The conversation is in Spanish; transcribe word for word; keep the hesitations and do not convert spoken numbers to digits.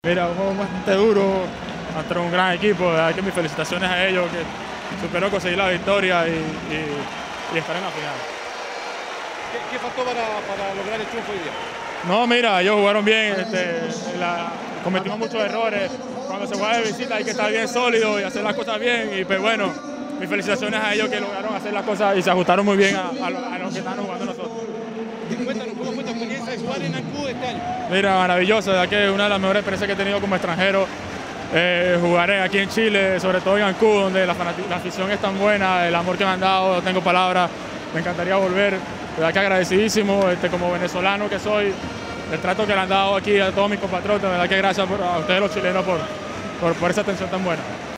Mira, un juego bastante duro contra un gran equipo. De verdad que mis felicitaciones a ellos, que superó conseguir la victoria y, y, y estar en la final. ¿Qué, qué faltó para, para lograr el triunfo hoy día? No, mira, ellos jugaron bien, este, la, cometimos muchos errores. Cuando se juega de visita hay que estar bien sólido y hacer las cosas bien. Y pues bueno, mis felicitaciones a ellos que lograron hacer las cosas y se ajustaron muy bien a, a, lo, a los que están jugando nosotros. Cuéntanos, ¿cómo fue tu experiencia de jugar en Ancud este año? Mira, maravilloso, ya que es una de las mejores experiencias que he tenido como extranjero. Eh, jugaré aquí en Chile, sobre todo en Ancud, donde la, la afición es tan buena, el amor que me han dado, no tengo palabras, me encantaría volver. De verdad que agradecidísimo, este, como venezolano que soy, el trato que le han dado aquí a todos mis compatriotas, de verdad que gracias por, a ustedes los chilenos por, por, por esa atención tan buena.